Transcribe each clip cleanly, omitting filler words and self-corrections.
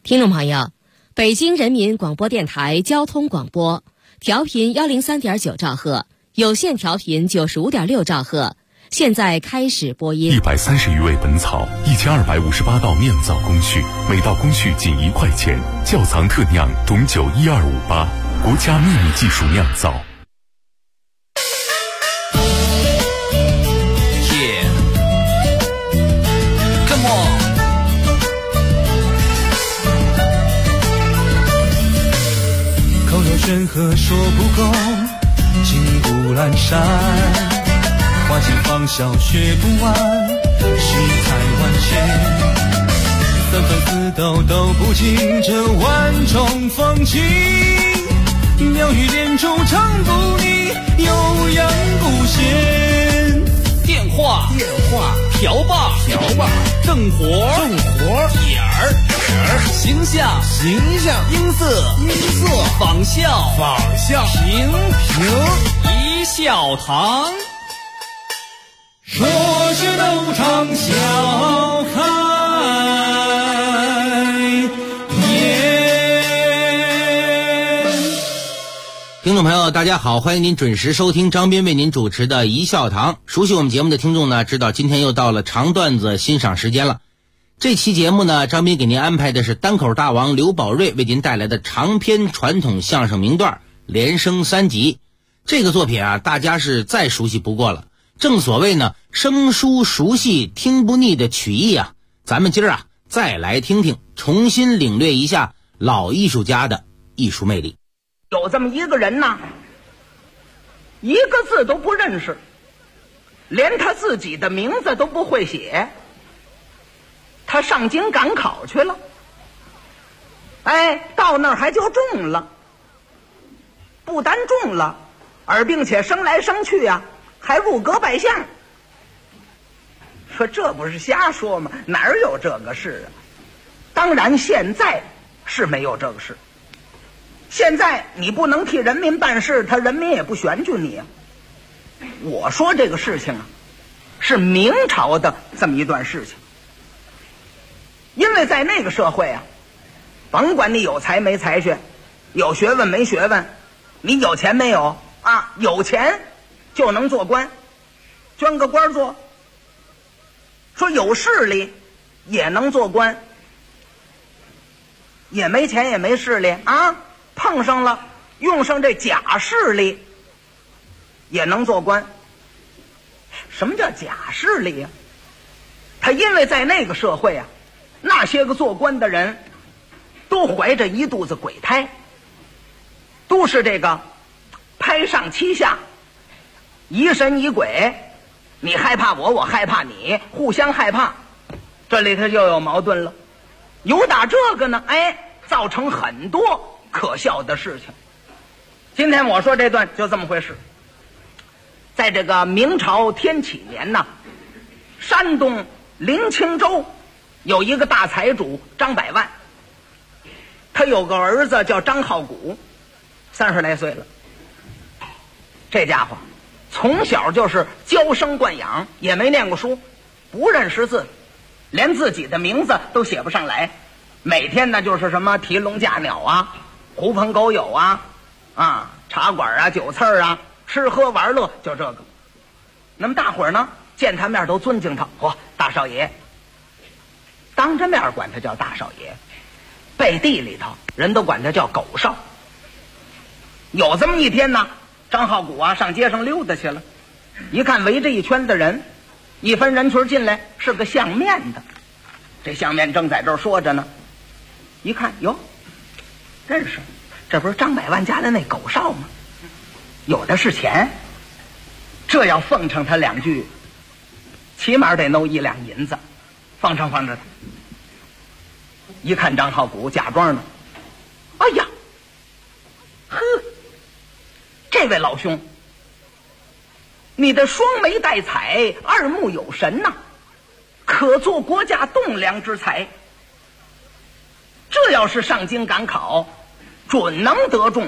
听众朋友，北京人民广播电台交通广播，调频103.9兆赫，有线调频95.6兆赫，现在开始播音。 130余味本草，1258道酿造工序，每道工序仅1块钱。窖藏特酿种酒12588，国家秘密技术酿造。 任何说不够，金谷阑珊，花间芳笑学不完，世态万千，三分四斗都不尽这万种风情，妙语连珠唱不腻，悠扬不闲。 电话瓢把正活点儿形象音色仿效平一笑堂， 说是都唱笑开颜。 听众朋友大家好，欢迎您准时收听张斌为您主持的一笑堂。熟悉我们节目的听众呢，知道今天又到了长段子欣赏时间了。这期节目呢，张斌给您安排的是单口大王刘宝瑞为您带来的长篇传统相声名段连升3集。这个作品啊，大家是再熟悉不过了。正所谓呢，生疏熟悉听不腻的曲艺啊，咱们今儿啊再来听听，重新领略一下老艺术家的艺术魅力。 有这么一个人呢，一个字都不认识，连他自己的名字都不会写。他上京赶考去了，到那儿还就中了，不单中了，而并且升来升去啊，还入阁拜相。说这不是瞎说吗？哪儿有这个事啊？当然现在是没有这个事，现在你不能替人民办事，他人民也不选举你啊。我说这个事情啊，是明朝的这么一段事情。因为在那个社会啊，甭管你有才没才学，有学问没学问，你有钱没有啊，有钱就能做官，捐个官做。说有势力也能做官，也没钱也没势力啊，碰上了用上这假势力也能做官。什么叫假势力呀？他因为在那个社会啊，那些个做官的人都怀着一肚子鬼胎，都是这个拍上欺下，疑神疑鬼，你害怕我，我害怕你，互相害怕，这里头就有矛盾了。有打这个呢，造成很多可笑的事情。今天我说这段就这么回事。在这个明朝天启年呢，山东临清州有一个大财主张百万，他有个儿子叫张浩古，30来岁了。这家伙从小就是娇生惯养，也没念过书，不认识字，连自己的名字都写不上来。每天呢就是什么提笼架鸟啊，狐朋狗友啊，茶馆啊，酒肆啊，吃喝玩乐，就这个。那么大伙儿呢见他面都尊敬他，大少爷。当着面管他叫大少爷，背地里头人都管他叫狗少。有这么一天呢，张浩古啊上街上溜达去了，一看围着一圈的人，一分人群进来，是个相面的。这相面正在这儿说着呢，一看哟，认识，这不是张百万家的那狗少吗？有的是钱，这要奉承他2句，起码得弄1两银子，放着他。一看张浩古假装呢，哎呀，这位老兄，你的双眉带彩，二目有神呐，可做国家栋梁之才。这要是上京赶考，准能得中。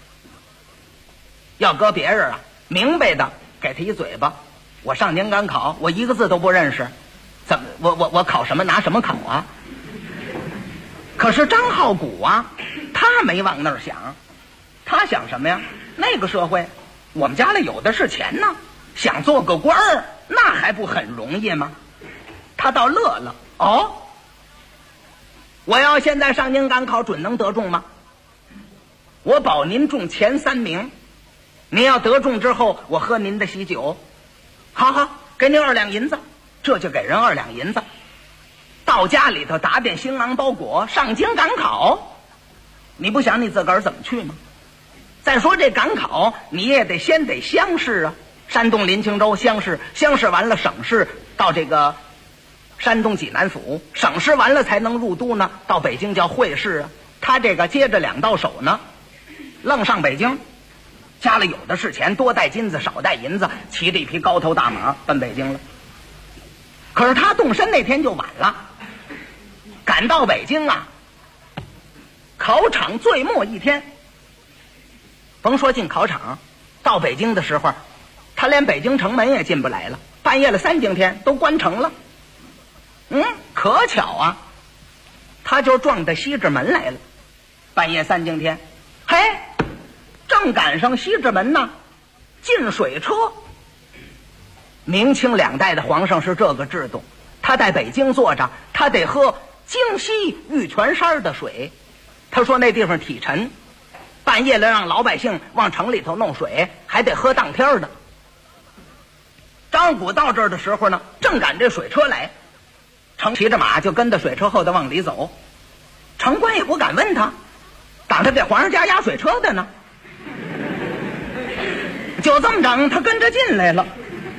要搁别人啊，明白的给他一嘴巴，我上京赶考，我一个字都不认识，怎么我考什么拿什么考啊？ 可是张浩古啊，他没往那儿想，他想什么呀？那个社会，我们家里有的是钱呢，想做个官儿，那还不很容易吗？他倒乐了，哦，我要现在上京赶考，准能得中吗？我保您中前3名，您要得中之后，我喝您的喜酒。好好，给您2两银子，这就给人2两银子。到家里头打点行囊包裹，上京赶考。你不想你自个儿怎么去吗？再说这赶考，你也得先得乡试啊。山东临清州乡试，乡试完了省试，到这个山东济南府，省试完了才能入都呢，到北京叫会试啊。他这个接着2道手呢，愣上北京，家里有的是钱，多带金子少带银子，骑着一匹高头大马奔北京了。可是他动身那天就晚了，赶到北京啊，考场最末一天，甭说进考场，到北京的时候，他连北京城门也进不来了，半夜了3更天都关城了。可巧啊，他就撞到西直门来了，半夜3更天，嘿，正赶上西直门呢进水车。明清2代的皇上是这个制度，他在北京坐着，他得喝京西玉泉山的水。他说那地方体沉，半夜了让老百姓往城里头弄水，还得喝当天的。张古到这儿的时候呢，正赶这水车来，程骑着马就跟着水车后头往里走，城官也不敢问他，当他给皇上家压水车的呢。就这么着，他跟着进来了。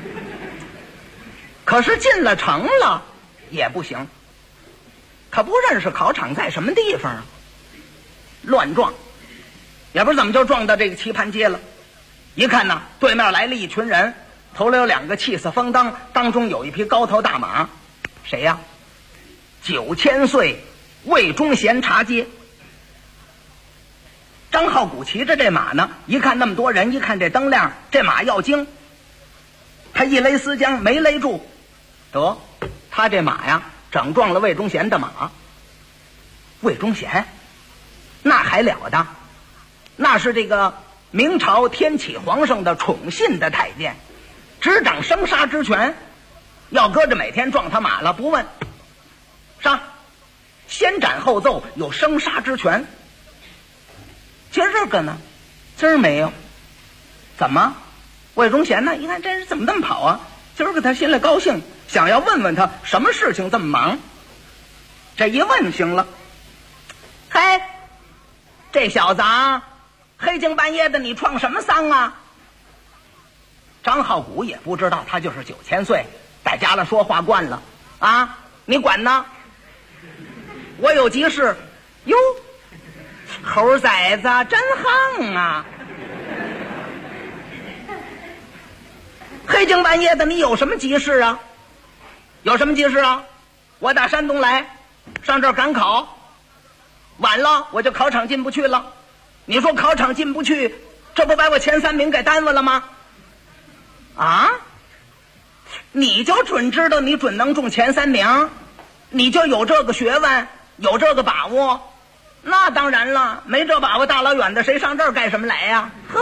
可是进了城了也不行，可不认识考场在什么地方啊，乱撞，也不知怎么就撞到这个棋盘街了。一看呢，对面来了一群人，头里有2个气色风当，当中有一匹高头大马，谁呀？9000岁魏忠贤茶街。张浩古骑着这马呢，一看那么多人，一看这灯亮，这马要惊，他一勒丝缰没勒住，得，他这马呀整撞了魏忠贤的马。魏忠贤那还了得，那是这个明朝天启皇上的宠信的太监，执掌生杀之权，要搁着每天撞他马了不问，杀，先斩后奏，有生杀之权。今儿个呢，今儿没有，怎么？魏忠贤呢？一看这人怎么这么跑啊？今儿个他心里高兴，想要问问他什么事情这么忙。这一问行了，嘿，这小子啊，黑更半夜的你创什么丧啊？张浩古也不知道，他就是9000岁，在家里说话惯了啊，你管呢？我有急事。哟，猴崽子真横啊！黑更半夜的你有什么急事啊？有什么急事啊？我打山东来，上这儿赶考，晚了我就考场进不去了。你说考场进不去，这不把我前3名给耽误了吗？啊？你就准知道你准能中前3名，你就有这个学问，有这个把握？那当然了，没这把握，大老远的谁上这儿干什么来呀？呵，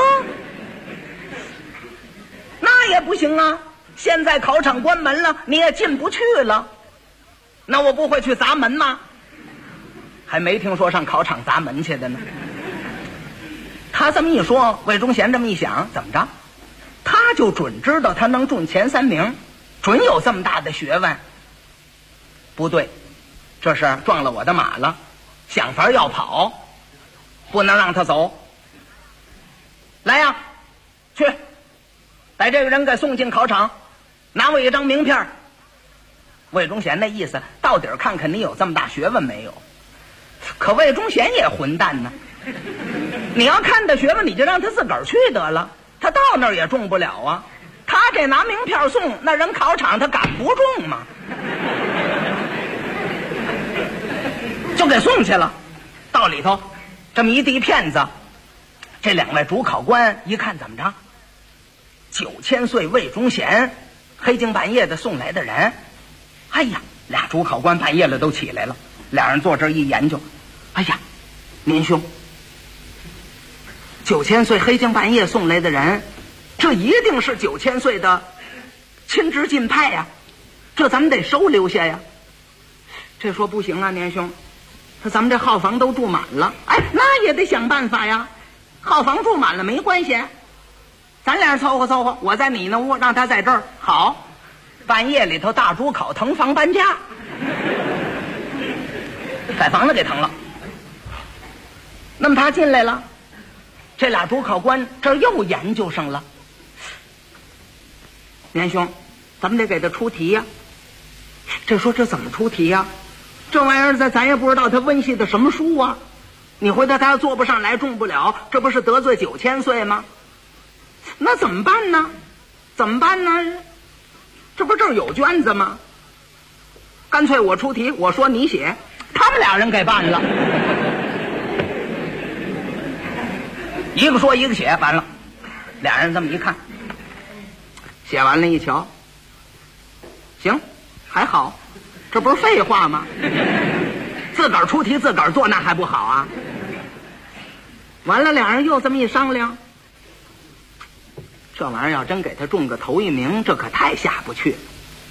那也不行啊！现在考场关门了，你也进不去了，那我不会去砸门吗？还没听说上考场砸门去的呢。他这么一说，魏忠贤这么一想，怎么着？他就准知道他能中前3名，准有这么大的学问。不对，这是撞了我的马了，想法要跑，不能让他走。来呀，去把这个人给送进考场，拿我一张名片。魏忠贤那意思，到底看看你有这么大学问没有。可魏忠贤也混蛋呢，你要看他学问，你就让他自个儿去得了，他到那儿也中不了啊。他这拿名片送，那人考场他敢不中吗？就给送去了。到里头这么一地片子，这2位主考官一看，怎么着？9000岁魏忠贤，黑更半夜的送来的人。哎呀，俩主考官半夜了都起来了，俩人坐这儿一研究， 哎呀，年兄，9000岁黑更半夜送来的人，这一定是9000岁的亲侄近派呀，这咱们得收留下呀。这说不行啊，年兄，说咱们这号房都住满了，哎，那也得想办法呀。号房住满了没关系，咱俩凑合凑合，我在你那屋，让他在这儿。好，半夜里头大猪口腾房搬家，把房子给腾了。那么他进来了，这俩主考官这又研究上了。年兄，咱们得给他出题呀。这说这怎么出题呀？这玩意儿咱也不知道他温习的什么书啊。你回头他要做不上来，中不了，这不是得罪9000岁吗？那怎么办呢？怎么办呢？这不这儿有卷子吗？干脆我出题，我说你写，他们俩人给办了。一个说一个写，完了，俩人这么一看，写完了一瞧，行，还好，这不是废话吗？自个儿出题自个儿做，那还不好啊？完了，俩人又这么一商量，这玩意儿要真给他中个头一名，这可太下不去。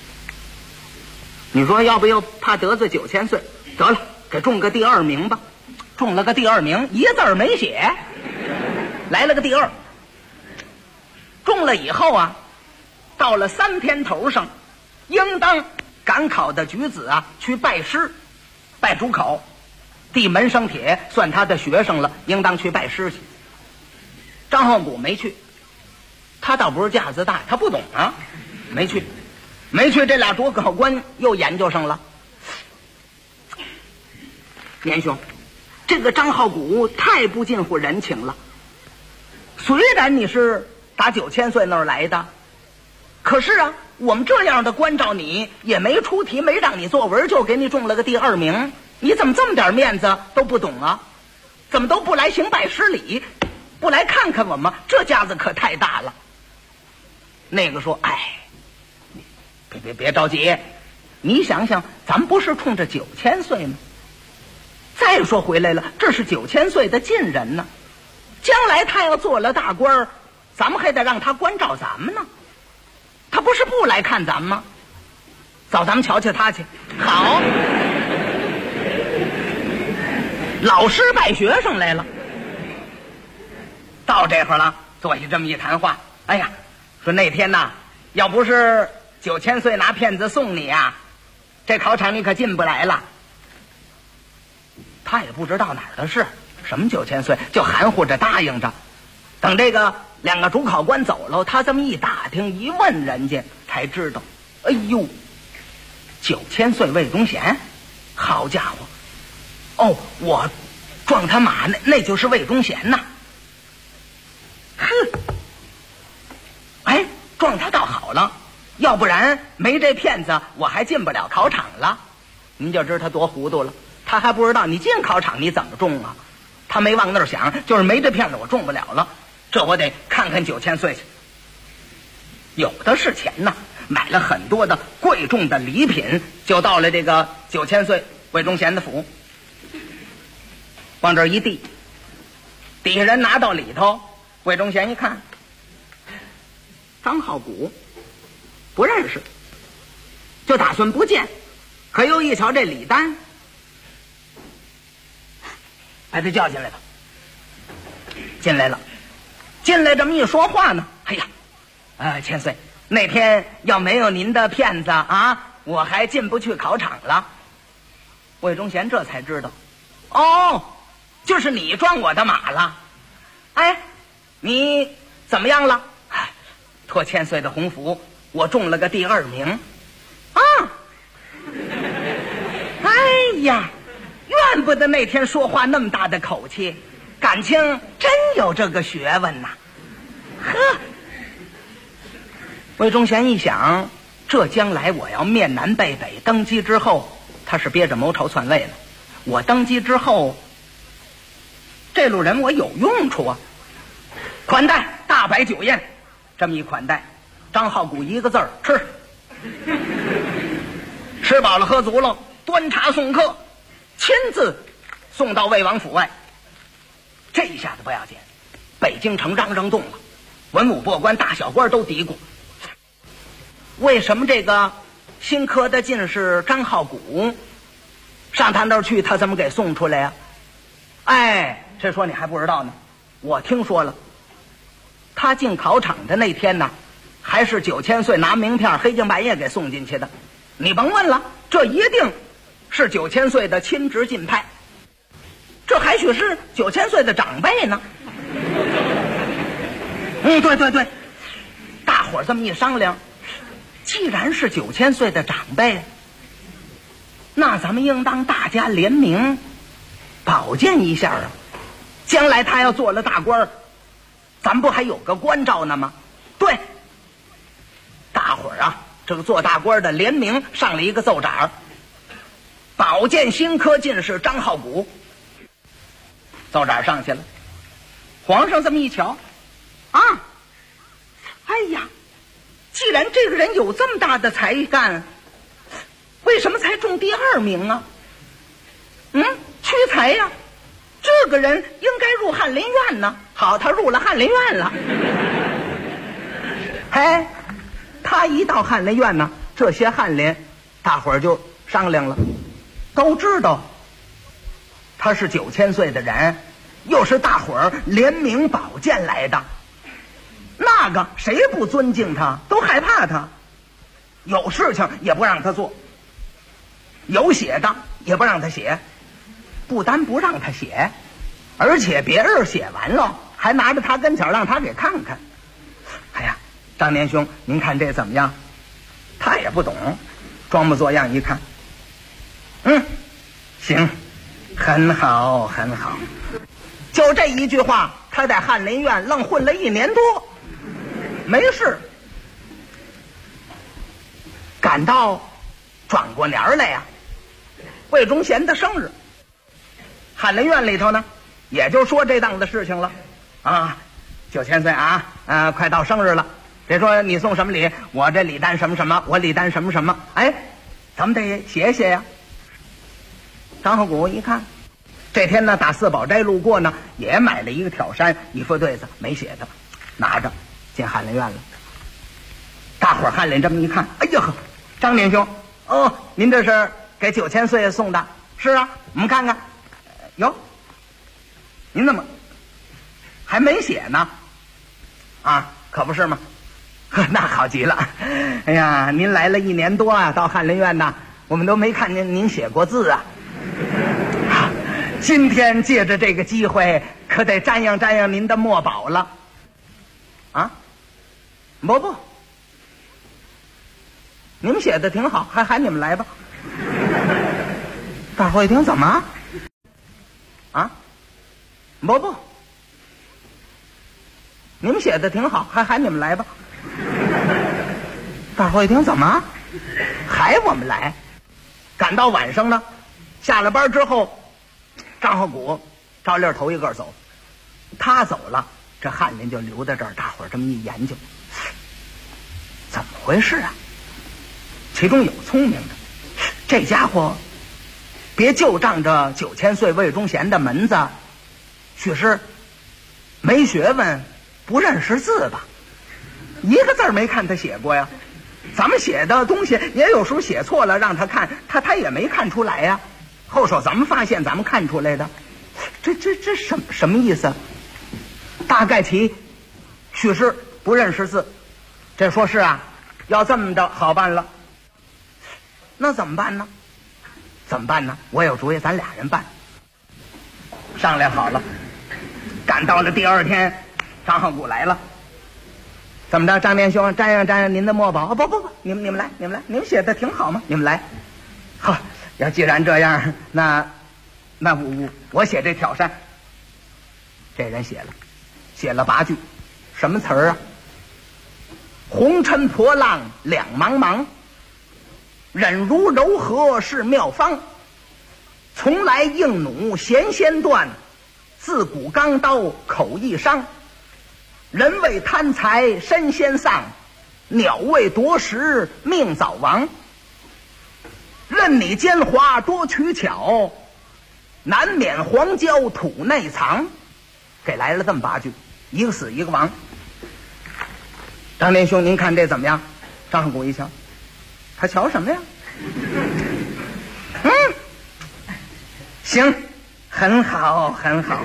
你说要不要怕得罪9000岁？得了，给中个第2名吧。中了个第2名，一字儿没写，来了个第2。中了以后啊，到了3天头上，应当赶考的举子啊去拜师，拜主考，递门生帖，算他的学生了，应当去拜师去。张浩古没去，他倒不是架子大，他不懂啊，没去。这俩主考官又研究上了。年兄，这个张浩古太不近乎人情了。虽然你是打9000岁那儿来的，可是啊，我们这样的关照你，也没出题，没让你作文，就给你中了个第2名。你怎么这么点面子都不懂啊？怎么都不来行拜师礼，不来看看我们？这架子可太大了。那个说，哎，别着急，你想想，咱们不是冲着9000岁吗？再说回来了，这是9000岁的近人呢，将来他要做了大官，咱们还得让他关照咱们呢。他不是不来看咱们吗？走，咱们瞧瞧他去。好，老师拜学生来了。到这会儿了，坐下这么一谈话。哎呀，说那天呐，要不是9000岁拿骗子送你啊，这考场你可进不来了。他也不知道哪儿的事，什么9000岁，就含糊着答应着。等这个2个主考官走了，他这么一打听一问人家，才知道，哎呦，9000岁魏忠贤，好家伙！哦，我撞他马那就是魏忠贤呐。哼，哎，撞他倒好了，要不然没这骗子，我还进不了考场了。您就知道他多糊涂了，他还不知道你进考场你怎么中啊？他没往那儿想，就是没这骗子我中不了了。这我得看看9000岁去，有的是钱呐，买了很多的贵重的礼品，就到了这个9000岁魏忠贤的府，往这儿一递，底下人拿到里头，魏忠贤一看，张浩古不认识，就打算不见，可又一瞧这礼单，把他叫进来了。进来了，进来这么一说话呢，哎呀，1000岁，那天要没有您的骗子啊，我还进不去考场了。魏忠贤这才知道，哦，就是你撞我的马了。哎，你怎么样了？托1000岁的鸿福，我中了个第2名啊！哎呀，怨不得那天说话那么大的口气，感情真有这个学问呐。呵，魏忠贤一想，这将来我要面南背北，登基之后，他是憋着谋朝篡位了。我登基之后，这路人我有用处啊！款待，大摆酒宴，这么一款待，张浩古一个字儿吃。吃饱了喝足了，端茶送客，亲自送到魏王府外。这一下子不要紧，北京城嚷嚷动了，文武百官大小官都嘀咕，为什么这个新科的进士张浩古上他那儿去，他怎么给送出来呀？哎，这说你还不知道呢，我听说了，他进考场的那天呢，还是9000岁拿名片黑更半夜给送进去的。你甭问了，这一定是9000岁的亲直进派，这还许是9000岁的长辈呢。对，大伙儿这么一商量，既然是9000岁的长辈，那咱们应当大家联名保荐一下啊！将来他要做了大官，咱不还有个关照呢吗？对，大伙儿啊，这个做大官的联名上了一个奏章，保荐新科进士张浩古。奏章上去了，皇上这么一瞧，啊，哎呀，既然这个人有这么大的才干，为什么才中第2名啊？屈才呀，这个人应该入翰林院呢。好，他入了翰林院了。哎，他一到翰林院呢，这些翰林大伙儿就商量了，都知道他是9000岁的人，又是大伙儿联名保荐来的，那个谁不尊敬他，都害怕他，有事情也不让他做，有写的也不让他写，不单不让他写，而且别人写完了还拿着他跟前让他给看看。哎呀，张年兄，您看这怎么样？他也不懂，装模作样一看，行，很好很好。就这一句话，他在翰林院愣混了1年多，没事。赶到转过年来呀，魏忠贤的生日，翰林院里头呢，也就说这档子事情了啊。9000岁啊，快到生日了，别说你送什么礼，我这礼单什么什么，我礼单什么什么，哎，咱们得写写呀。张浩古一看，这天呢打4宝斋路过呢，也买了一个挑衫一副对子没写的，拿着进翰林院了。大伙儿翰林这么一看，哎呀呵，张年兄，哦，您这是给9000岁送的？是啊，我们看看。哟，您怎么还没写呢？啊，可不是吗？那好极了。哎呀，您来了1年多啊，到翰林院呢，我们都没看见您写过字啊。今天借着这个机会，可得瞻仰瞻仰您的墨宝了。啊，不，你们写的挺好，还喊你们来吧。大伙一听，怎么？啊，不，你们写的挺好，还喊你们来吧。大伙一听，怎么还我们来？赶到晚上呢，下了班之后，张浩古照例头一个走，他走了，这翰林就留在这儿，大伙儿这么一研究，怎么回事啊？其中有聪明的，这家伙别就仗着9000岁魏忠贤的门子，许是没学问，不认识字吧？一个字没看他写过呀。咱们写的东西也有时候写错了，让他看，他也没看出来呀。后手咱们发现，咱们看出来的，这什么意思？大概其许是不认识字。这说是啊，要这么着好办了。那怎么办呢？我有主意，咱俩人办。商量好了，赶到了第2天，张浩古来了。怎么着，张年兄，瞻仰瞻仰您的墨宝。不，你们来，你们写的挺好吗？你们来。好，要既然这样，那我写这挑衫。这人写了8句，什么词儿啊？红尘破浪两茫茫，忍如柔和是妙方。从来硬弩弦先断，自古钢刀口易伤。人为贪财身先丧，鸟为夺食命早亡。任你奸猾多取巧， 南免黄胶土内藏，给来了这么8句，一个死一个亡。张连兄，您看这怎么样？张汉谷一瞧，他瞧什么呀？行，很好，很好，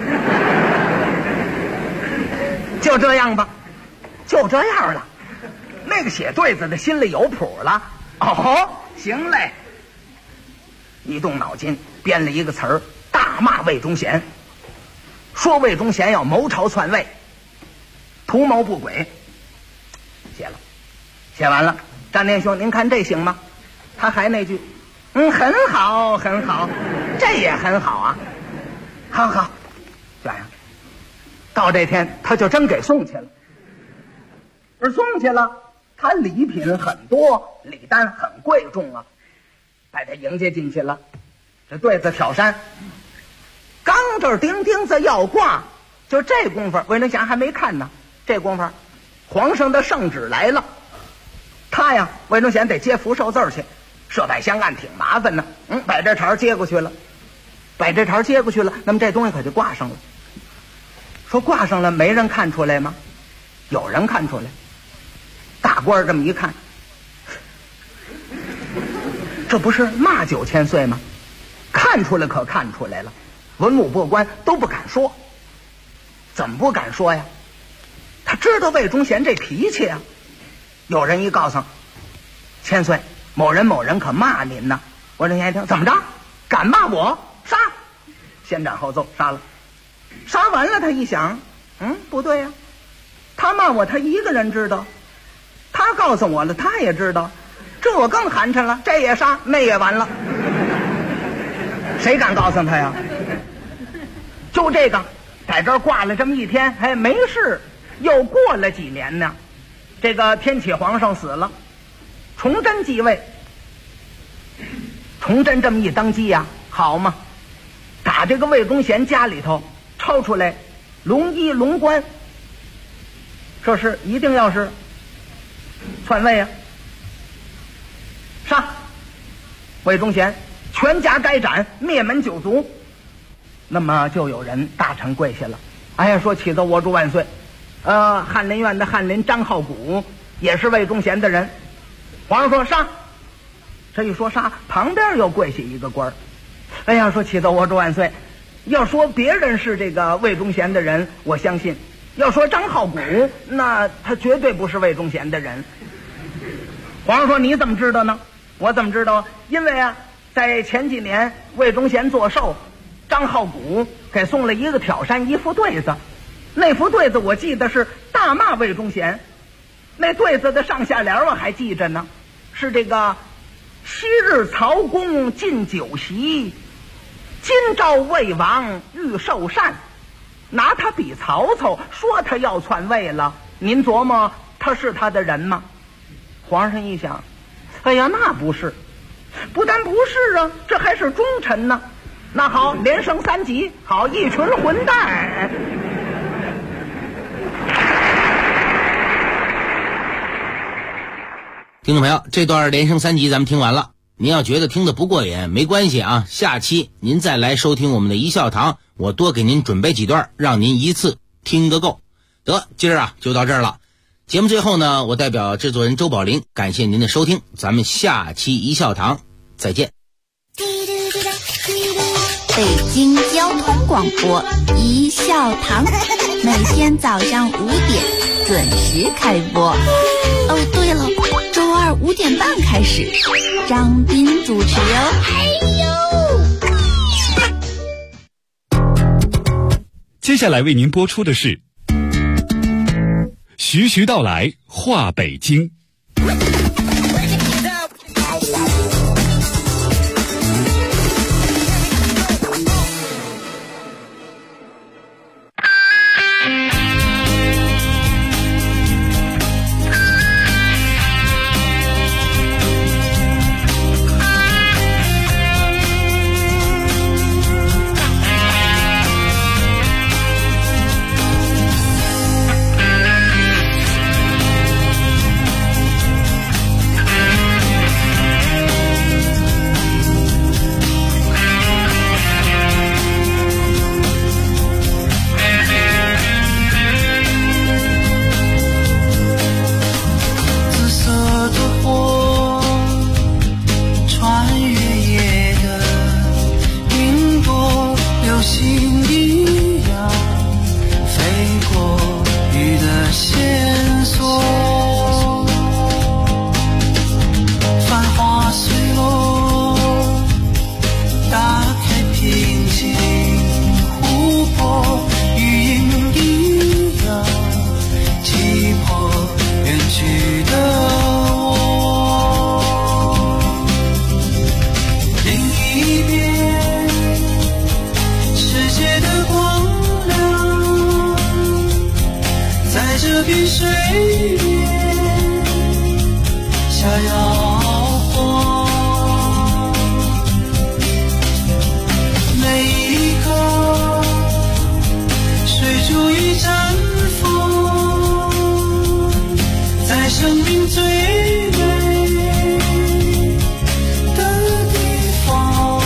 就这样吧，就这样了。那个写对子的心里有谱了。哦，行嘞，一动脑筋编了一个词儿，大骂魏忠贤，说魏忠贤要谋朝篡位，图谋不轨。写了，写完了。张连兄，您看这行吗？他还那句，很好，很好，这也很好啊。好好，这样，到这天他就真给送去了。而送去了，他礼品很多，礼单很贵重啊，把他迎接进去了。这对子挑山，刚这儿钉钉子要挂，就这功夫，魏忠贤还没看呢。这功夫，皇上的圣旨来了，他呀，魏忠贤得接福寿字去，设摆香案挺麻烦的。把这茬接过去了，把这茬接过去了，那么这东西可就挂上了。说挂上了，没人看出来吗？有人看出来。大官这么一看，这不是骂9000岁吗？看出来可看出来了，文武百官都不敢说。怎么不敢说呀？他知道魏忠贤这脾气啊。有人一告诉千岁，某人某人可骂您呢。魏忠贤一听，怎么着？敢骂我？杀！先斩后奏，杀了。杀完了，他一想，不对呀，他骂我，他一个人知道。他告诉我了，他也知道，这我更寒碜了，这也杀，那也完了，谁敢告诉他呀？就这个，在这儿挂了这么一天，没事。又过了几年呢，这个天启皇上死了，崇祯继位。崇祯这么一当机呀，好嘛，打这个魏忠贤家里头抄出来龙衣龙冠，这是一定要是篡位啊！杀魏忠贤，全家该斩，灭门9族。那么就有人大臣跪下了，哎呀，说启奏我主万岁。翰林院的翰林张浩古也是魏忠贤的人。皇上说杀。这一说杀，旁边又跪下一个官儿。哎呀，说启奏我主万岁。要说别人是这个魏忠贤的人，我相信。要说张浩古，那他绝对不是魏忠贤的人。皇上说你怎么知道呢？我怎么知道？因为啊，在前几年魏忠贤做寿，张浩古给送了一个挑山一副对子，那副对子我记得是大骂魏忠贤。那对子的上下联我还记着呢，是这个昔日曹公进酒席，今朝魏王欲受禅，拿他比曹操，说他要篡位了，您琢磨他是他的人吗？皇上一想，哎呀，那不是，不但不是啊，这还是忠臣呢。那好，连升3级，好，一群混蛋。 听众朋友，这段连升3级咱们听完了，您要觉得听得不过瘾没关系啊，下期您再来收听我们的一笑堂，我多给您准备几段，让您一次听个够。得，今儿啊就到这儿了。节目最后呢，我代表制作人周宝林感谢您的收听，咱们下期一笑堂再见。 北京交通广播一笑堂，每天早上5点准时开播。哦，对了，周二5点半开始，张斌主持哦。 接下来为您播出的是徐徐道来话北京。 碧水面下摇晃，每一个水珠一绽放，在生命最美的地方。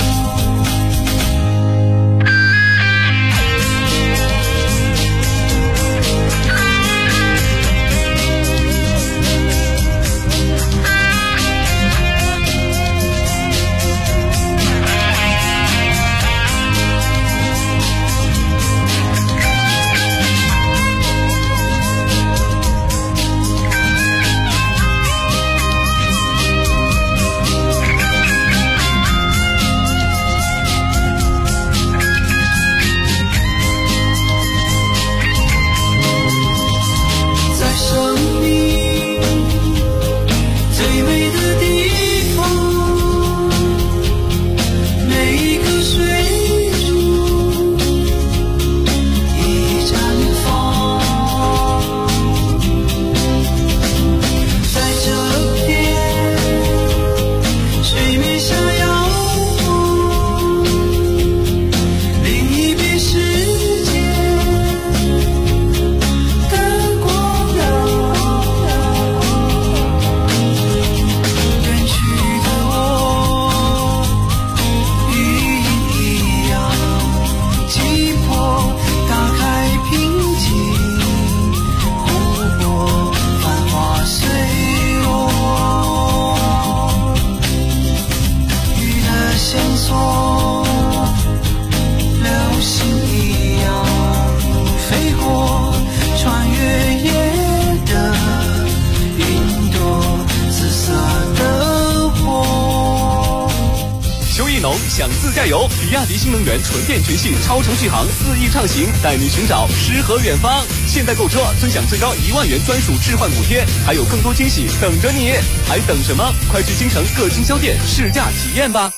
想自驾游，比亚迪新能源纯电全系超长续航4翼畅行，带你寻找诗和远方。现在购车尊享最高1万元专属置换补贴，还有更多惊喜等着你，还等什么？快去京城各经销店试驾体验吧！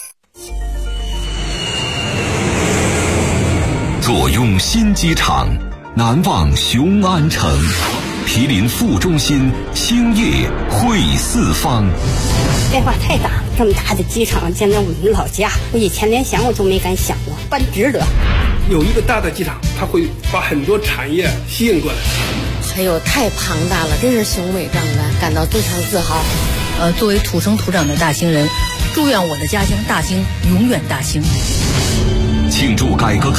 坐拥新机场，难忘雄安城。毗邻副中心，兴业汇四方。 变化太大，这么大的机场建在我们老家，我以前连想我都没敢想过，办值得。 有一个大的机场，它会把很多产业吸引过来。 哎呦，太庞大了，真是雄伟壮观，感到非常自豪。 作为土生土长的大兴人，祝愿我的家乡大兴永远大兴。 庆祝改革